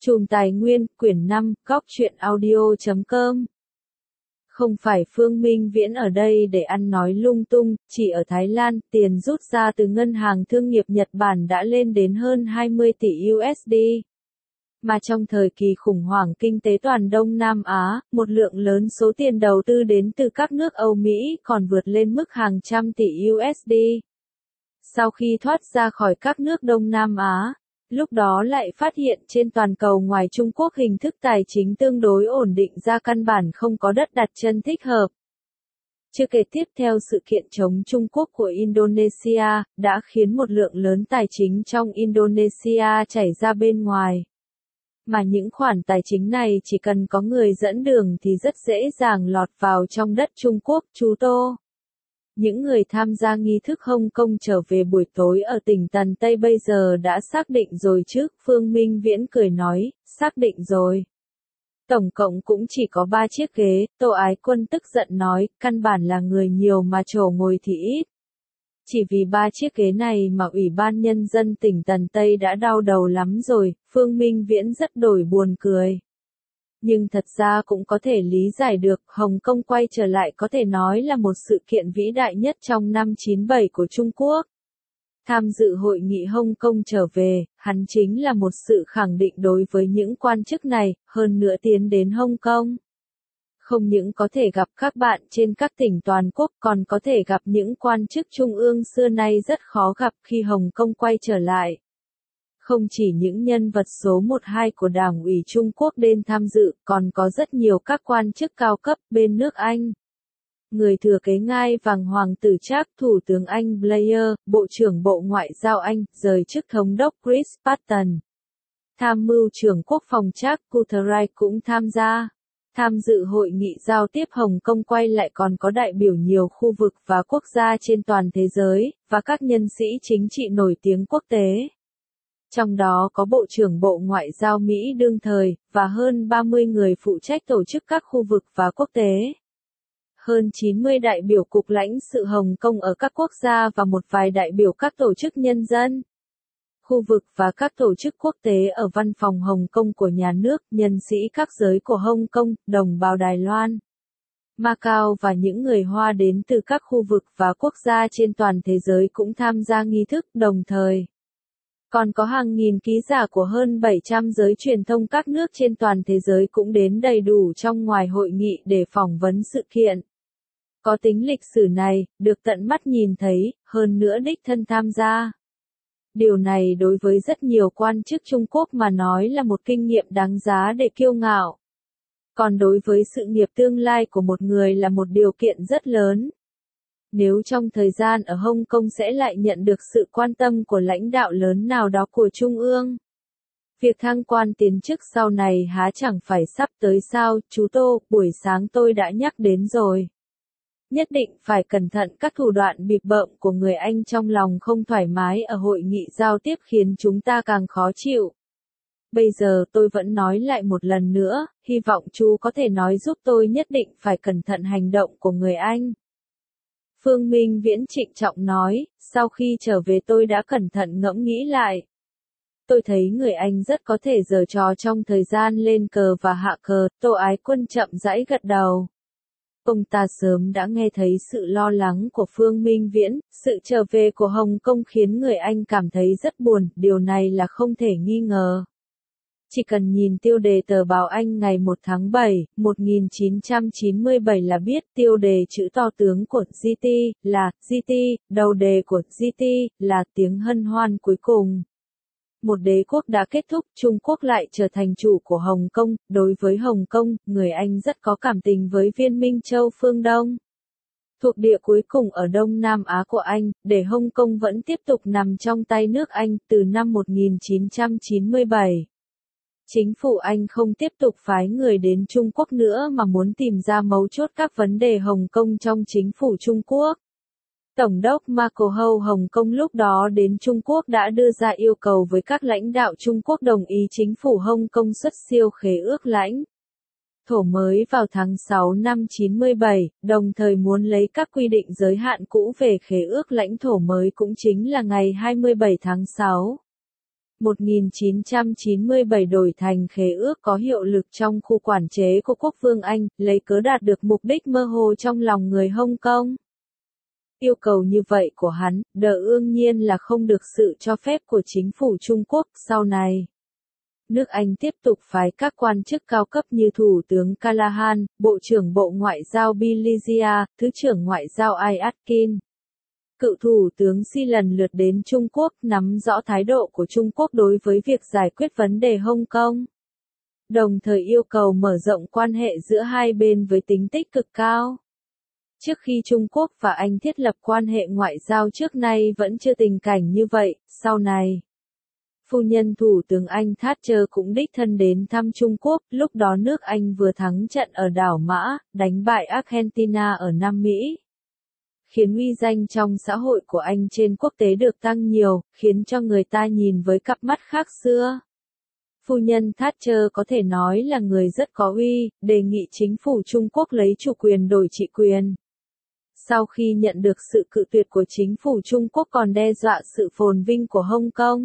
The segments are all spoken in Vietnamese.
Chùm Tài Nguyên, quyển 5, góc truyện audio.com. Không phải Phương Minh Viễn ở đây để ăn nói lung tung, chỉ ở Thái Lan, tiền rút ra từ ngân hàng thương nghiệp Nhật Bản đã lên đến hơn 20 tỷ USD. Mà trong thời kỳ khủng hoảng kinh tế toàn Đông Nam Á, một lượng lớn số tiền đầu tư đến từ các nước Âu Mỹ còn vượt lên mức hàng trăm tỷ USD. Sau khi thoát ra khỏi các nước Đông Nam Á, lúc đó lại phát hiện trên toàn cầu ngoài Trung Quốc hình thức tài chính tương đối ổn định ra căn bản không có đất đặt chân thích hợp. Chưa kể tiếp theo sự kiện chống Trung Quốc của Indonesia, đã khiến một lượng lớn tài chính trong Indonesia chảy ra bên ngoài. Mà những khoản tài chính này chỉ cần có người dẫn đường thì rất dễ dàng lọt vào trong đất Trung Quốc, chú Tô. Những người tham gia nghi thức Hồng Kông trở về buổi tối ở tỉnh Tần Tây bây giờ đã xác định rồi chứ, Phương Minh Viễn cười nói, xác định rồi. Tổng cộng cũng chỉ có 3 chiếc ghế, Tô Ái Quân tức giận nói, căn bản là người nhiều mà chỗ ngồi thì ít. Chỉ vì 3 chiếc ghế này mà Ủy ban Nhân dân tỉnh Tần Tây đã đau đầu lắm rồi, Phương Minh Viễn rất đổi buồn cười. Nhưng thật ra cũng có thể lý giải được, Hồng Kông quay trở lại có thể nói là một sự kiện vĩ đại nhất trong năm 97 của Trung Quốc. Tham dự hội nghị Hồng Kông trở về, hắn chính là một sự khẳng định đối với những quan chức này, hơn nữa tiến đến Hồng Kông. Không những có thể gặp các bạn trên các tỉnh toàn quốc còn có thể gặp những quan chức trung ương xưa nay rất khó gặp khi Hồng Kông quay trở lại. Không chỉ những nhân vật số 1-2 của Đảng ủy Trung Quốc đến tham dự, còn có rất nhiều các quan chức cao cấp bên nước Anh. Người thừa kế ngai vàng Hoàng tử Charles, Thủ tướng Anh Blair, Bộ trưởng Bộ Ngoại giao Anh, rời chức Thống đốc Chris Patten. Tham mưu trưởng Quốc phòng Charles Cotterill cũng tham gia. Tham dự hội nghị giao tiếp Hồng Kông quay lại còn có đại biểu nhiều khu vực và quốc gia trên toàn thế giới, và các nhân sĩ chính trị nổi tiếng quốc tế. Trong đó có Bộ trưởng Bộ Ngoại giao Mỹ đương thời, và hơn 30 người phụ trách tổ chức các khu vực và quốc tế. Hơn 90 đại biểu cục lãnh sự Hồng Kông ở các quốc gia và một vài đại biểu các tổ chức nhân dân, khu vực và các tổ chức quốc tế ở văn phòng Hồng Kông của nhà nước, nhân sĩ các giới của Hồng Kông, đồng bào Đài Loan, Macau và những người Hoa đến từ các khu vực và quốc gia trên toàn thế giới cũng tham gia nghi thức, đồng thời còn có hàng nghìn ký giả của hơn 700 giới truyền thông các nước trên toàn thế giới cũng đến đầy đủ trong ngoài hội nghị để phỏng vấn sự kiện. Có tính lịch sử này, được tận mắt nhìn thấy, hơn nữa đích thân tham gia. Điều này đối với rất nhiều quan chức Trung Quốc mà nói là một kinh nghiệm đáng giá để kiêu ngạo. Còn đối với sự nghiệp tương lai của một người là một điều kiện rất lớn. Nếu trong thời gian ở Hồng Kông sẽ lại nhận được sự quan tâm của lãnh đạo lớn nào đó của Trung ương. Việc thăng quan tiến chức sau này há chẳng phải sắp tới sao, chú Tô, buổi sáng tôi đã nhắc đến rồi. Nhất định phải cẩn thận các thủ đoạn bịp bợm của người Anh trong lòng không thoải mái ở hội nghị giao tiếp khiến chúng ta càng khó chịu. Bây giờ tôi vẫn nói lại một lần nữa, hy vọng chú có thể nói giúp tôi nhất định phải cẩn thận hành động của người Anh. Phương Minh Viễn trịnh trọng nói, sau khi trở về tôi đã cẩn thận ngẫm nghĩ lại. Tôi thấy người Anh rất có thể giở trò trong thời gian lên cờ và hạ cờ, Tô Ái Quân chậm rãi gật đầu. Ông ta sớm đã nghe thấy sự lo lắng của Phương Minh Viễn, sự trở về của Hồng Kông khiến người Anh cảm thấy rất buồn, điều này là không thể nghi ngờ. Chỉ cần nhìn tiêu đề tờ báo Anh ngày 1 tháng 7, 1997 là biết tiêu đề chữ to tướng của GT là GT, đầu đề của GT là tiếng hân hoan cuối cùng. Một đế quốc đã kết thúc, Trung Quốc lại trở thành chủ của Hồng Kông. Đối với Hồng Kông, người Anh rất có cảm tình với Viên Minh Châu phương Đông. Thuộc địa cuối cùng ở Đông Nam Á của Anh, để Hồng Kông vẫn tiếp tục nằm trong tay nước Anh từ năm 1997. Chính phủ Anh không tiếp tục phái người đến Trung Quốc nữa mà muốn tìm ra mấu chốt các vấn đề Hồng Kông trong chính phủ Trung Quốc. Tổng đốc Marco Hou Hồng Kông lúc đó đến Trung Quốc đã đưa ra yêu cầu với các lãnh đạo Trung Quốc đồng ý chính phủ Hồng Kông xuất siêu khế ước lãnh thổ mới vào tháng 6 năm 97, đồng thời muốn lấy các quy định giới hạn cũ về khế ước lãnh thổ mới cũng chính là ngày 27 tháng 6. 1997 đổi thành khế ước có hiệu lực trong khu quản chế của quốc vương Anh, lấy cớ đạt được mục đích mơ hồ trong lòng người Hong Kong. Yêu cầu như vậy của hắn, đương nhiên là không được sự cho phép của chính phủ Trung Quốc. Sau này, nước Anh tiếp tục phái các quan chức cao cấp như Thủ tướng Callaghan, Bộ trưởng Bộ Ngoại giao Bilizia, Thứ trưởng Ngoại giao Ai Atkin. Cựu Thủ tướng Xi lần lượt đến Trung Quốc, nắm rõ thái độ của Trung Quốc đối với việc giải quyết vấn đề Hong Kong. Đồng thời yêu cầu mở rộng quan hệ giữa hai bên với tính tích cực cao. Trước khi Trung Quốc và Anh thiết lập quan hệ ngoại giao trước nay vẫn chưa tình cảnh như vậy, sau này. Phu nhân Thủ tướng Anh Thatcher cũng đích thân đến thăm Trung Quốc, lúc đó nước Anh vừa thắng trận ở đảo Mã, đánh bại Argentina ở Nam Mỹ. Khiến uy danh trong xã hội của Anh trên quốc tế được tăng nhiều, khiến cho người ta nhìn với cặp mắt khác xưa. Phu nhân Thatcher có thể nói là người rất có uy, đề nghị chính phủ Trung Quốc lấy chủ quyền đổi trị quyền. Sau khi nhận được sự cự tuyệt của chính phủ Trung Quốc còn đe dọa sự phồn vinh của Hong Kong.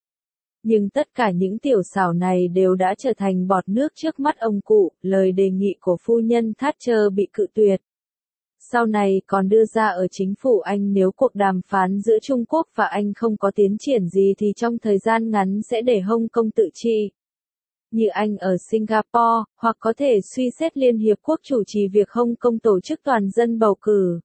Nhưng tất cả những tiểu xảo này đều đã trở thành bọt nước trước mắt ông cụ, lời đề nghị của phu nhân Thatcher bị cự tuyệt. Sau này còn đưa ra ở chính phủ Anh nếu cuộc đàm phán giữa Trung Quốc và Anh không có tiến triển gì thì trong thời gian ngắn sẽ để Hong Kong tự trị. Như Anh ở Singapore, hoặc có thể suy xét Liên Hiệp Quốc chủ trì việc Hong Kong tổ chức toàn dân bầu cử.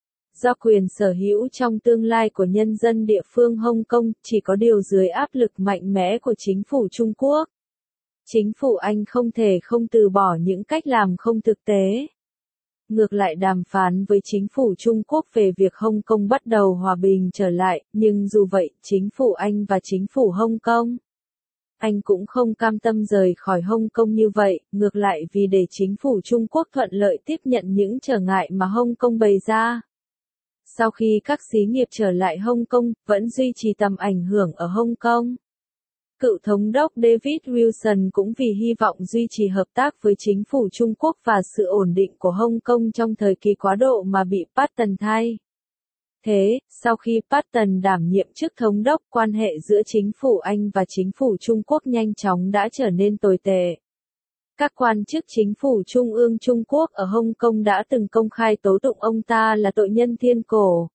Do quyền sở hữu trong tương lai của nhân dân địa phương Hong Kong chỉ có điều dưới áp lực mạnh mẽ của chính phủ Trung Quốc. Chính phủ Anh không thể không từ bỏ những cách làm không thực tế. Ngược lại đàm phán với chính phủ Trung Quốc về việc Hong Kong bắt đầu hòa bình trở lại, nhưng dù vậy, chính phủ Anh và chính phủ Hong Kong, Anh cũng không cam tâm rời khỏi Hong Kong như vậy, ngược lại vì để chính phủ Trung Quốc thuận lợi tiếp nhận những trở ngại mà Hong Kong bày ra. Sau khi các xí nghiệp trở lại Hong Kong, vẫn duy trì tầm ảnh hưởng ở Hong Kong. Cựu thống đốc David Wilson cũng vì hy vọng duy trì hợp tác với chính phủ Trung Quốc và sự ổn định của Hong Kong trong thời kỳ quá độ mà bị Patton thay. Thế, sau khi Patton đảm nhiệm chức thống đốc, quan hệ giữa chính phủ Anh và chính phủ Trung Quốc nhanh chóng đã trở nên tồi tệ. Các quan chức chính phủ Trung ương Trung Quốc ở Hong Kong đã từng công khai tố tụng ông ta là tội nhân thiên cổ.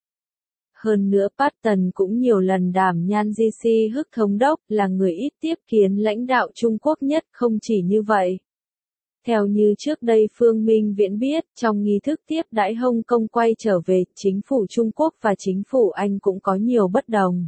Hơn nữa Patton cũng nhiều lần đảm nhan GC Hức thống đốc là người ít tiếp kiến lãnh đạo Trung Quốc nhất, không chỉ như vậy. Theo như trước đây Phương Minh Viễn biết, trong nghi thức tiếp đãi Hong Kong quay trở về, chính phủ Trung Quốc và chính phủ Anh cũng có nhiều bất đồng.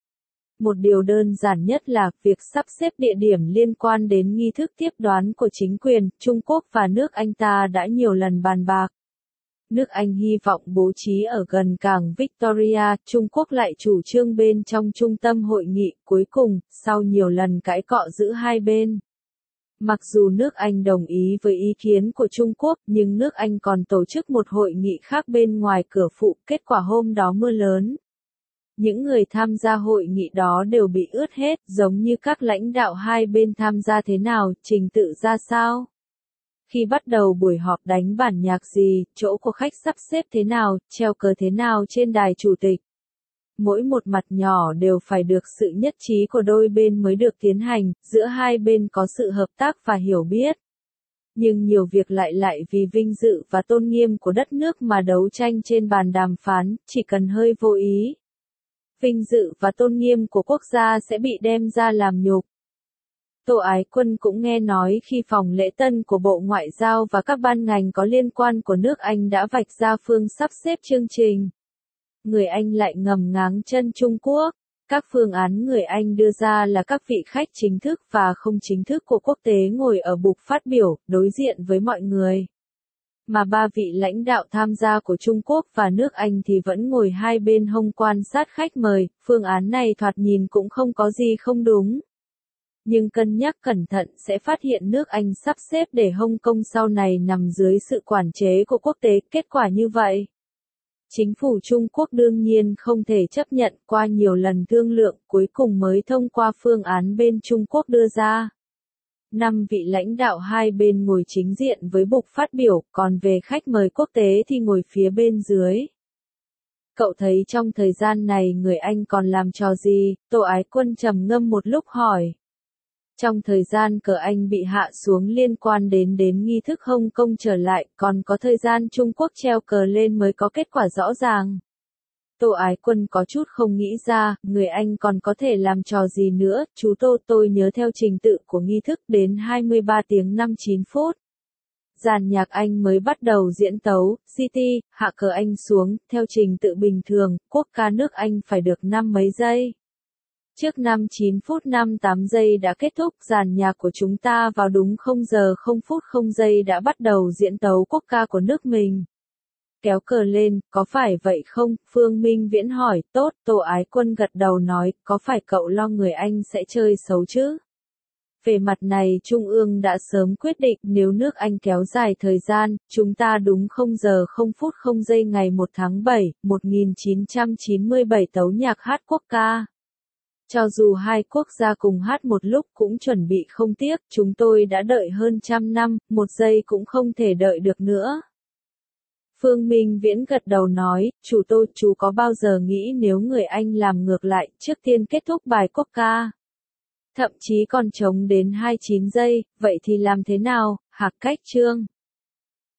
Một điều đơn giản nhất là, việc sắp xếp địa điểm liên quan đến nghi thức tiếp đón của chính quyền, Trung Quốc và nước Anh ta đã nhiều lần bàn bạc. Nước Anh hy vọng bố trí ở gần cảng Victoria, Trung Quốc lại chủ trương bên trong trung tâm hội nghị, cuối cùng, sau nhiều lần cãi cọ giữa hai bên. Mặc dù nước Anh đồng ý với ý kiến của Trung Quốc, nhưng nước Anh còn tổ chức một hội nghị khác bên ngoài cửa phụ, kết quả hôm đó mưa lớn. Những người tham gia hội nghị đó đều bị ướt hết, giống như các lãnh đạo hai bên tham gia thế nào, trình tự ra sao. Khi bắt đầu buổi họp đánh bản nhạc gì, chỗ của khách sắp xếp thế nào, treo cờ thế nào trên đài chủ tịch. Mỗi một mặt nhỏ đều phải được sự nhất trí của đôi bên mới được tiến hành, giữa hai bên có sự hợp tác và hiểu biết. Nhưng nhiều việc lại vì vinh dự và tôn nghiêm của đất nước mà đấu tranh trên bàn đàm phán, chỉ cần hơi vô ý. Vinh dự và tôn nghiêm của quốc gia sẽ bị đem ra làm nhục. Tô Ái Quân cũng nghe nói khi phòng lễ tân của Bộ Ngoại giao và các ban ngành có liên quan của nước Anh đã vạch ra phương sắp xếp chương trình. Người Anh lại ngầm ngáng chân Trung Quốc. Các phương án người Anh đưa ra là các vị khách chính thức và không chính thức của quốc tế ngồi ở bục phát biểu, đối diện với mọi người. Mà ba vị lãnh đạo tham gia của Trung Quốc và nước Anh thì vẫn ngồi hai bên hông quan sát khách mời, phương án này thoạt nhìn cũng không có gì không đúng. Nhưng cân nhắc cẩn thận sẽ phát hiện nước Anh sắp xếp để Hong Kong sau này nằm dưới sự quản chế của quốc tế, kết quả như vậy. Chính phủ Trung Quốc đương nhiên không thể chấp nhận, qua nhiều lần thương lượng, cuối cùng mới thông qua phương án bên Trung Quốc đưa ra. 5 vị lãnh đạo hai bên ngồi chính diện với bục phát biểu, còn về khách mời quốc tế thì ngồi phía bên dưới. Cậu thấy trong thời gian này người anh còn làm trò gì? Tô Ái Quân trầm ngâm một lúc hỏi. Trong thời gian cờ anh bị hạ xuống liên quan đến nghi thức Hồng Kông trở lại, còn có thời gian Trung Quốc treo cờ lên mới có kết quả rõ ràng. Tô Ái Quân có chút không nghĩ ra, người anh còn có thể làm trò gì nữa, chú Tô, tôi nhớ theo trình tự của nghi thức đến 23 tiếng 59 phút. Dàn nhạc Anh mới bắt đầu diễn tấu, City, hạ cờ Anh xuống, theo trình tự bình thường, quốc ca nước Anh phải được 5 mấy giây. Trước 59 phút 58 giây đã kết thúc, dàn nhạc của chúng ta vào đúng 0 giờ 0 phút 0 giây đã bắt đầu diễn tấu quốc ca của nước mình. Kéo cờ lên, có phải vậy không? Phương Minh Viễn hỏi, tốt, Tô Ái Quân gật đầu nói, có phải cậu lo người Anh sẽ chơi xấu chứ? Về mặt này Trung ương đã sớm quyết định nếu nước Anh kéo dài thời gian, chúng ta đúng 0 giờ 0 phút 0 giây ngày 1 tháng 7, 1997 tấu nhạc hát quốc ca. Cho dù hai quốc gia cùng hát một lúc cũng chuẩn bị không tiếc, chúng tôi đã đợi hơn 100 năm, 1 giây cũng không thể đợi được nữa. Phương Minh Viễn gật đầu nói, chú có bao giờ nghĩ nếu người Anh làm ngược lại, trước tiên kết thúc bài quốc ca? Thậm chí còn chống đến 29 giây, vậy thì làm thế nào? Hạc Cách Trương